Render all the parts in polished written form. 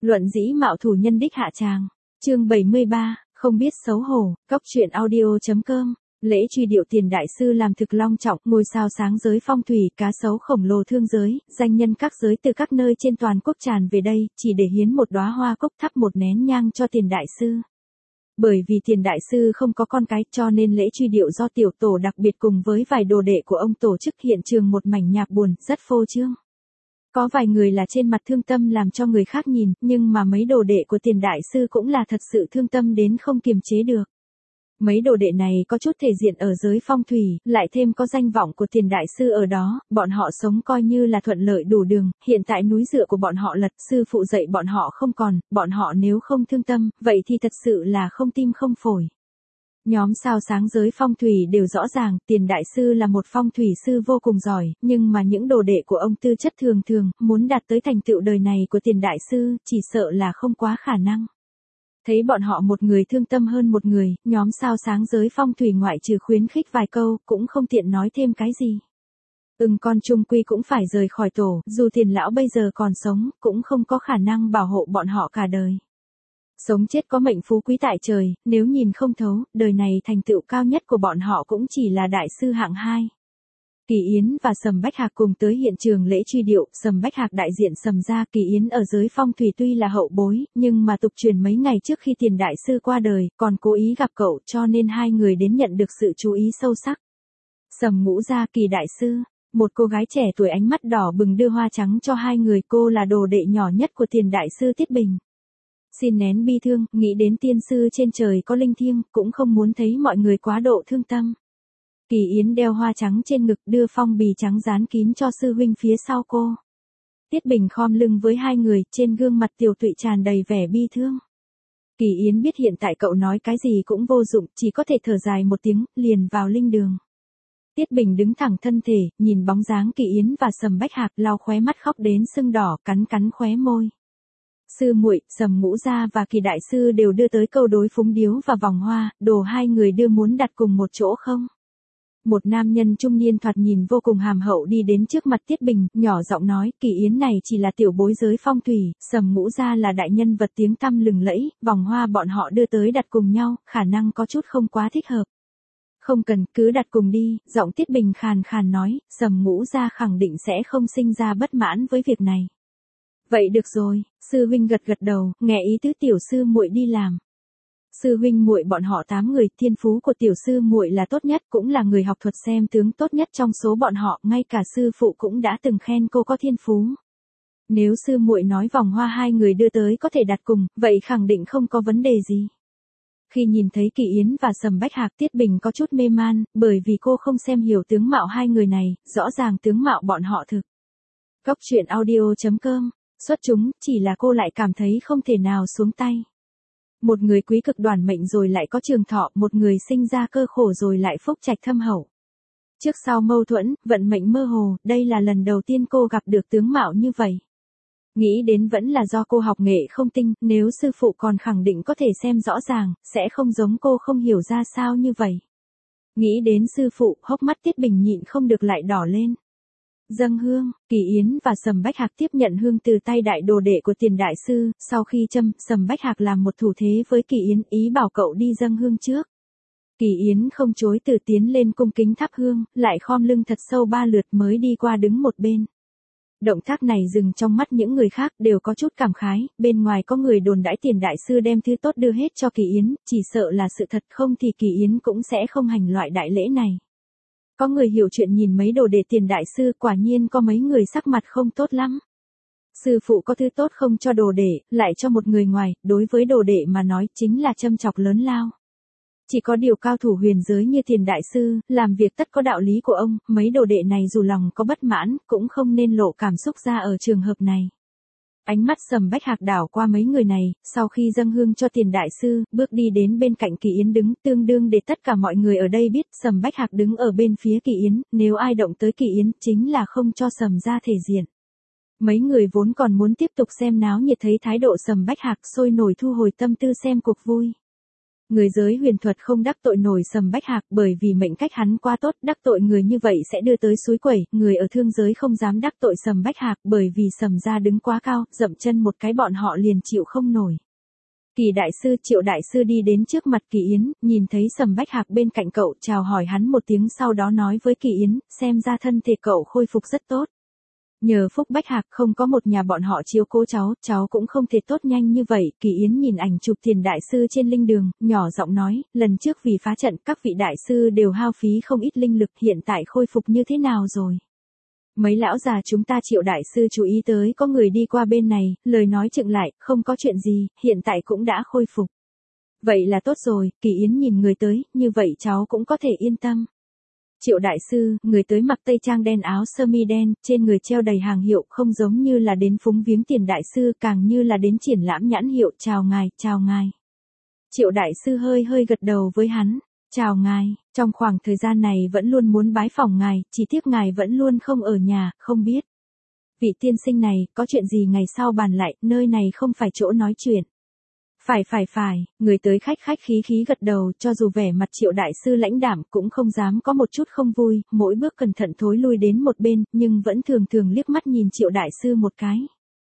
Luận dĩ mạo thủ nhân đích hạ tràng. Chương 73, không biết xấu hổ. Cóc truyện audio.com. Lễ truy điệu Tiền đại sư làm thực long trọng, ngôi sao sáng giới phong thủy, cá sấu khổng lồ thương giới, danh nhân các giới từ các nơi trên toàn quốc tràn về đây, chỉ để hiến một đóa hoa cúc thắp một nén nhang cho Tiền đại sư. Bởi vì Tiền đại sư không có con cái, cho nên lễ truy điệu do tiểu tổ đặc biệt cùng với vài đồ đệ của ông tổ chức, hiện trường một mảnh nhạc buồn, rất phô trương. Có vài người là trên mặt thương tâm làm cho người khác nhìn, nhưng mà mấy đồ đệ của Tiền đại sư cũng là thật sự thương tâm đến không kiềm chế được. Mấy đồ đệ này có chút thể diện ở giới phong thủy, lại thêm có danh vọng của Tiền đại sư ở đó, bọn họ sống coi như là thuận lợi đủ đường, hiện tại núi dựa của bọn họ lật, sư phụ dạy bọn họ không còn, bọn họ nếu không thương tâm, vậy thì thật sự là không tim không phổi. Nhóm sao sáng giới phong thủy đều rõ ràng, Tiền đại sư là một phong thủy sư vô cùng giỏi, nhưng mà những đồ đệ của ông tư chất thường thường, muốn đạt tới thành tựu đời này của Tiền đại sư, chỉ sợ là không quá khả năng. Thấy bọn họ một người thương tâm hơn một người, nhóm sao sáng giới phong thủy ngoại trừ khuyến khích vài câu, cũng không tiện nói thêm cái gì. Con chung quy cũng phải rời khỏi tổ, dù Tiền lão bây giờ còn sống, cũng không có khả năng bảo hộ bọn họ cả đời. Sống chết có mệnh phú quý tại trời, nếu nhìn không thấu, đời này thành tựu cao nhất của bọn họ cũng chỉ là đại sư hạng 2. Kỳ Yến và Sầm Bách Hạc cùng tới hiện trường lễ truy điệu, Sầm Bách Hạc đại diện Sầm gia, Kỳ Yến ở giới phong thủy tuy là hậu bối, nhưng mà tục truyền mấy ngày trước khi Tiền đại sư qua đời, còn cố ý gặp cậu, cho nên hai người đến nhận được sự chú ý sâu sắc. Sầm Ngũ gia, Kỳ đại sư, một cô gái trẻ tuổi ánh mắt đỏ bừng đưa hoa trắng cho hai người, cô là đồ đệ nhỏ nhất của Tiền đại sư Tiết Bình. Xin nén bi thương, nghĩ đến tiên sư trên trời có linh thiêng, cũng không muốn thấy mọi người quá độ thương tâm. Kỳ Yến đeo hoa trắng trên ngực, đưa phong bì trắng dán kín cho sư huynh phía sau cô. Tiết Bình khom lưng với hai người, trên gương mặt Tiểu Tụy tràn đầy vẻ bi thương. Kỳ Yến biết hiện tại cậu nói cái gì cũng vô dụng, chỉ có thể thở dài một tiếng, liền vào linh đường. Tiết Bình đứng thẳng thân thể, nhìn bóng dáng Kỳ Yến và Sầm Bách Hạc, lau khóe mắt khóc đến sưng đỏ, cắn khóe môi. Sư muội, Sầm Ngũ gia và Kỳ đại sư đều đưa tới câu đối phúng điếu và vòng hoa, đồ hai người đưa muốn đặt cùng một chỗ không? Một nam nhân trung niên thoạt nhìn vô cùng hàm hậu đi đến trước mặt Tiết Bình, nhỏ giọng nói, Kỳ Yến này chỉ là tiểu bối giới phong thủy, Sầm Ngũ gia là đại nhân vật tiếng tăm lừng lẫy, vòng hoa bọn họ đưa tới đặt cùng nhau, khả năng có chút không quá thích hợp. Không cần, cứ đặt cùng đi, giọng Tiết Bình khàn khàn nói, Sầm Ngũ gia khẳng định sẽ không sinh ra bất mãn với việc này. Vậy được rồi, sư huynh gật đầu, nghe ý tứ tiểu sư muội đi làm. Sư huynh muội bọn họ 8 người, thiên phú của tiểu sư muội là tốt nhất, cũng là người học thuật xem tướng tốt nhất trong số bọn họ, ngay cả sư phụ cũng đã từng khen cô có thiên phú. Nếu sư muội nói vòng hoa hai người đưa tới có thể đặt cùng, vậy khẳng định không có vấn đề gì. Khi nhìn thấy Kỳ Yến và Sầm Bách Hạc, Tiết Bình có chút mê man, bởi vì cô không xem hiểu tướng mạo hai người này, rõ ràng tướng mạo bọn họ thực. Cóc truyện audio.com. Xuất chúng, chỉ là cô lại cảm thấy không thể nào xuống tay. Một người quý cực đoản mệnh rồi lại có trường thọ, một người sinh ra cơ khổ rồi lại phúc trạch thâm hậu. Trước sau mâu thuẫn, vận mệnh mơ hồ, đây là lần đầu tiên cô gặp được tướng mạo như vậy. Nghĩ đến vẫn là do cô học nghệ không tinh, nếu sư phụ còn khẳng định có thể xem rõ ràng, sẽ không giống cô không hiểu ra sao như vậy. Nghĩ đến sư phụ, hốc mắt Tiết Bình nhịn không được lại đỏ lên. Dâng hương, Kỳ Yến và Sầm Bách Hạc tiếp nhận hương từ tay đại đồ đệ của Tiền đại sư, sau khi châm, Sầm Bách Hạc làm một thủ thế với Kỳ Yến, ý bảo cậu đi dâng hương trước. Kỳ Yến không chối từ tiến lên cung kính thắp hương, lại khom lưng thật sâu 3 lượt mới đi qua đứng một bên. Động tác này dừng trong mắt những người khác đều có chút cảm khái, bên ngoài có người đồn đãi Tiền đại sư đem thứ tốt đưa hết cho Kỳ Yến, chỉ sợ là sự thật, không thì Kỳ Yến cũng sẽ không hành loại đại lễ này. Có người hiểu chuyện nhìn mấy đồ đệ Tiền đại sư, quả nhiên có mấy người sắc mặt không tốt lắm. Sư phụ có thứ tốt không cho đồ đệ, lại cho một người ngoài, đối với đồ đệ mà nói chính là châm chọc lớn lao. Chỉ có điều cao thủ huyền giới như Tiền đại sư, làm việc tất có đạo lý của ông, mấy đồ đệ này dù lòng có bất mãn, cũng không nên lộ cảm xúc ra ở trường hợp này. Ánh mắt Sầm Bách Hạc đảo qua mấy người này, sau khi dâng hương cho Tiền đại sư, bước đi đến bên cạnh Kỳ Yến đứng, tương đương để tất cả mọi người ở đây biết, Sầm Bách Hạc đứng ở bên phía Kỳ Yến, nếu ai động tới Kỳ Yến, chính là không cho Sầm ra thể diện. Mấy người vốn còn muốn tiếp tục xem náo nhiệt thấy thái độ Sầm Bách Hạc sôi nổi thu hồi tâm tư xem cuộc vui. Người giới huyền thuật không đắc tội nổi Sầm Bách Hạc bởi vì mệnh cách hắn quá tốt, đắc tội người như vậy sẽ đưa tới suối quẩy, người ở thương giới không dám đắc tội Sầm Bách Hạc bởi vì Sầm gia đứng quá cao, dậm chân một cái bọn họ liền chịu không nổi. Kỳ đại sư, Triệu đại sư đi đến trước mặt Kỳ Yến, nhìn thấy Sầm Bách Hạc bên cạnh cậu, chào hỏi hắn một tiếng sau đó nói với Kỳ Yến, xem ra thân thể cậu khôi phục rất tốt. Nhờ phúc Bách Hạc không có một nhà bọn họ chiếu cố cháu cũng không thể tốt nhanh như vậy. Kỳ Yến nhìn ảnh chụp Tiền đại sư trên linh đường, nhỏ giọng nói, lần trước vì phá trận các vị đại sư đều hao phí không ít linh lực, hiện tại khôi phục như thế nào rồi? Mấy lão già chúng ta Triệu đại sư chú ý tới có người đi qua bên này, lời nói chững lại, không có chuyện gì, hiện tại cũng đã khôi phục. Vậy là tốt rồi, Kỳ Yến nhìn người tới, như vậy cháu cũng có thể yên tâm. Triệu đại sư, người tới mặc tây trang đen áo sơ mi đen, trên người treo đầy hàng hiệu, không giống như là đến phúng viếng Tiền đại sư, càng như là đến triển lãm nhãn hiệu, chào ngài, chào ngài. Triệu đại sư hơi gật đầu với hắn, chào ngài, trong khoảng thời gian này vẫn luôn muốn bái phỏng ngài, chỉ tiếc ngài vẫn luôn không ở nhà, không biết. Vị tiên sinh này, có chuyện gì ngày sau bàn lại, nơi này không phải chỗ nói chuyện. Phải, người tới khách khí gật đầu, cho dù vẻ mặt Triệu đại sư lãnh đạm cũng không dám có một chút không vui, mỗi bước cẩn thận thối lui đến một bên, nhưng vẫn thường liếc mắt nhìn Triệu đại sư một cái.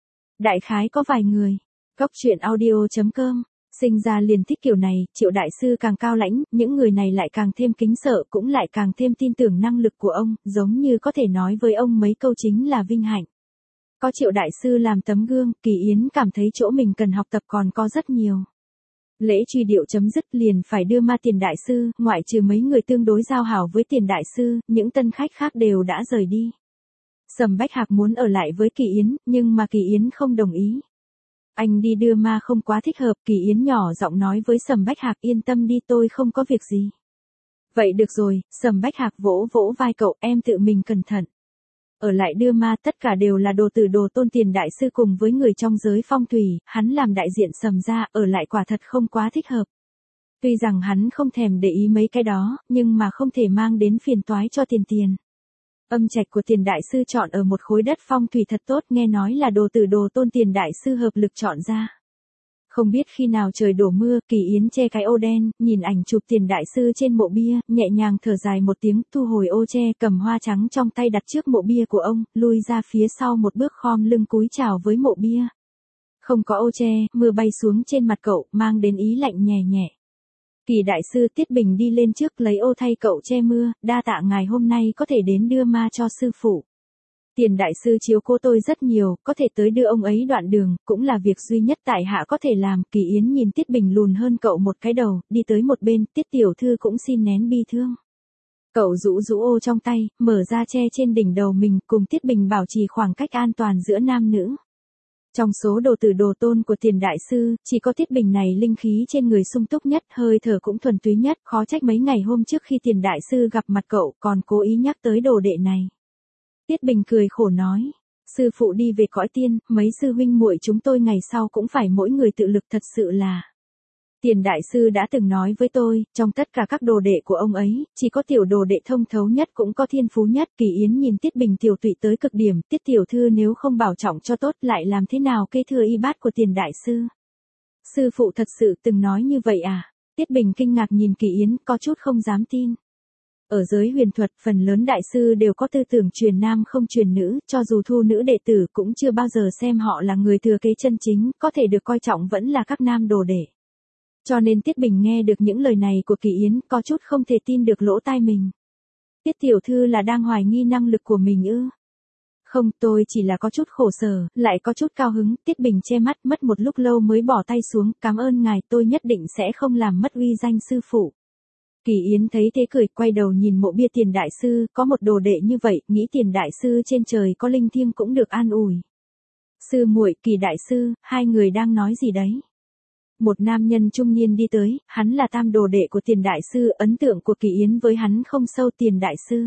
Đại khái có vài người. Góc truyện audio.com. Sinh ra liền thích kiểu này, Triệu đại sư càng cao lãnh, những người này lại càng thêm kính sợ, cũng lại càng thêm tin tưởng năng lực của ông, giống như có thể nói với ông mấy câu chính là vinh hạnh. Có Triệu đại sư làm tấm gương, Kỳ Yến cảm thấy chỗ mình cần học tập còn có rất nhiều. Lễ truy điệu chấm dứt liền phải đưa ma Tiền đại sư, ngoại trừ mấy người tương đối giao hảo với Tiền đại sư, những tân khách khác đều đã rời đi. Sầm Bách Hạc muốn ở lại với Kỳ Yến, nhưng mà Kỳ Yến không đồng ý. Anh đi đưa ma không quá thích hợp, Kỳ Yến nhỏ giọng nói với Sầm Bách Hạc, yên tâm đi, tôi không có việc gì. Vậy được rồi, Sầm Bách Hạc vỗ vai cậu, em tự mình cẩn thận. Ở lại đưa ma tất cả đều là đồ tử đồ tôn Tiền đại sư cùng với người trong giới phong thủy, hắn làm đại diện Sầm gia, ở lại quả thật không quá thích hợp. Tuy rằng hắn không thèm để ý mấy cái đó, nhưng mà không thể mang đến phiền toái cho Tiền. Âm trạch của Tiền đại sư chọn ở một khối đất phong thủy thật tốt, nghe nói là đồ tử đồ tôn Tiền đại sư hợp lực chọn ra. Không biết khi nào trời đổ mưa, Kỳ Yến che cái ô đen, nhìn ảnh chụp Tiền đại sư trên mộ bia, nhẹ nhàng thở dài một tiếng, thu hồi ô che, cầm hoa trắng trong tay đặt trước mộ bia của ông, lui ra phía sau một bước khom lưng cúi chào với mộ bia. Không có ô che, mưa bay xuống trên mặt cậu, mang đến ý lạnh nhẹ. Kỳ đại sư Tiết Bình đi lên trước lấy ô thay cậu che mưa, đa tạ ngài hôm nay có thể đến đưa ma cho sư phụ. Tiền đại sư chiếu cố tôi rất nhiều, có thể tới đưa ông ấy đoạn đường, cũng là việc duy nhất tại hạ có thể làm. Kỳ Yến nhìn Tiết Bình lùn hơn cậu một cái đầu, đi tới một bên, Tiết tiểu thư cũng xin nén bi thương. Cậu rũ ô trong tay, mở ra che trên đỉnh đầu mình, cùng Tiết Bình bảo trì khoảng cách an toàn giữa nam nữ. Trong số đồ tử đồ tôn của Tiền đại sư, chỉ có Tiết Bình này linh khí trên người sung túc nhất, hơi thở cũng thuần túy nhất, khó trách mấy ngày hôm trước khi Tiền đại sư gặp mặt cậu, còn cố ý nhắc tới đồ đệ này. Tiết Bình cười khổ nói, sư phụ đi về cõi tiên, mấy sư huynh muội chúng tôi ngày sau cũng phải mỗi người tự lực, thật sự là. Tiền đại sư đã từng nói với tôi, trong tất cả các đồ đệ của ông ấy, chỉ có tiểu đồ đệ thông thấu nhất cũng có thiên phú nhất. Kỳ Yến nhìn Tiết Bình tiểu tụy tới cực điểm, Tiết tiểu thư nếu không bảo trọng cho tốt lại làm thế nào kế thừa y bát của Tiền đại sư. Sư phụ thật sự từng nói như vậy à? Tiết Bình kinh ngạc nhìn Kỳ Yến, có chút không dám tin. Ở giới huyền thuật, phần lớn đại sư đều có tư tưởng truyền nam không truyền nữ, cho dù thu nữ đệ tử cũng chưa bao giờ xem họ là người thừa kế chân chính, có thể được coi trọng vẫn là các nam đồ đệ. Cho nên Tiết Bình nghe được những lời này của Kỳ Yến, có chút không thể tin được lỗ tai mình. Tiết tiểu thư là đang hoài nghi năng lực của mình ư? Không, tôi chỉ là có chút khổ sở, lại có chút cao hứng. Tiết Bình che mắt, mất một lúc lâu mới bỏ tay xuống, cảm ơn ngài, tôi nhất định sẽ không làm mất uy danh sư phụ. Kỳ Yến thấy thế cười, quay đầu nhìn mộ bia Tiền đại sư, có một đồ đệ như vậy, nghĩ Tiền đại sư trên trời có linh thiêng cũng được an ủi. Sư muội, Kỳ đại sư, hai người đang nói gì đấy? Một nam nhân trung niên đi tới, hắn là tam đồ đệ của Tiền đại sư, ấn tượng của Kỳ Yến với hắn không sâu. Tiền đại sư.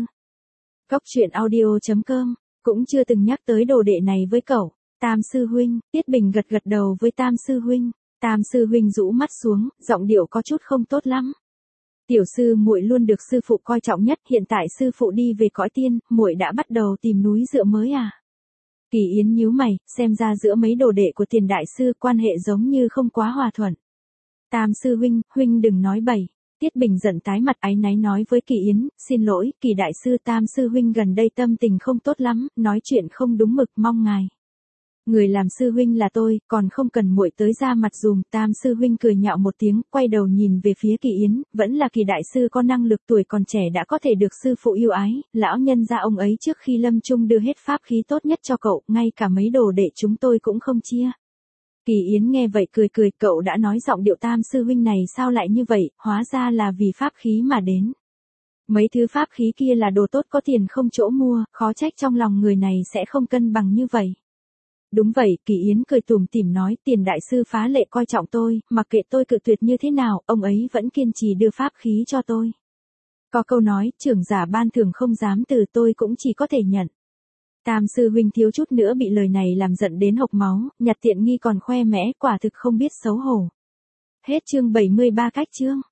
Góc truyện audio.com, cũng chưa từng nhắc tới đồ đệ này với cậu. Tam sư huynh, Tiết Bình gật đầu với Tam sư huynh. Tam sư huynh rũ mắt xuống, giọng điệu có chút không tốt lắm. Tiểu sư muội luôn được sư phụ coi trọng nhất, hiện tại sư phụ đi về cõi tiên, muội đã bắt đầu tìm núi dựa mới à? Kỳ Yến nhíu mày, xem ra giữa mấy đồ đệ của Tiền đại sư quan hệ giống như không quá hòa thuận. Tam sư huynh, huynh đừng nói bậy. Tiết Bình giận tái mặt áy náy nói với Kỳ Yến, xin lỗi, Kỳ đại sư Tam sư huynh gần đây tâm tình không tốt lắm, nói chuyện không đúng mực, mong ngài. Người làm sư huynh là tôi, còn không cần muội tới ra mặt dùm. Tam sư huynh cười nhạo một tiếng, quay đầu nhìn về phía Kỳ Yến, vẫn là Kỳ đại sư có năng lực, tuổi còn trẻ đã có thể được sư phụ yêu ái, lão nhân gia ông ấy trước khi lâm chung đưa hết pháp khí tốt nhất cho cậu, ngay cả mấy đồ đệ chúng tôi cũng không chia. Kỳ Yến nghe vậy cười cười, cậu đã nói giọng điệu Tam sư huynh này sao lại như vậy, hóa ra là vì pháp khí mà đến. Mấy thứ pháp khí kia là đồ tốt có tiền không chỗ mua, khó trách trong lòng người này sẽ không cân bằng như vậy. Đúng vậy, Kỳ Yến cười tủm tỉm nói, Tiền đại sư phá lệ coi trọng tôi, mặc kệ tôi cự tuyệt như thế nào, ông ấy vẫn kiên trì đưa pháp khí cho tôi. Có câu nói, trưởng giả ban thưởng không dám từ, tôi cũng chỉ có thể nhận. Tam sư huynh thiếu chút nữa bị lời này làm giận đến hộc máu, nhặt tiện nghi còn khoe mẽ, quả thực không biết xấu hổ. Hết chương 73 cách chương.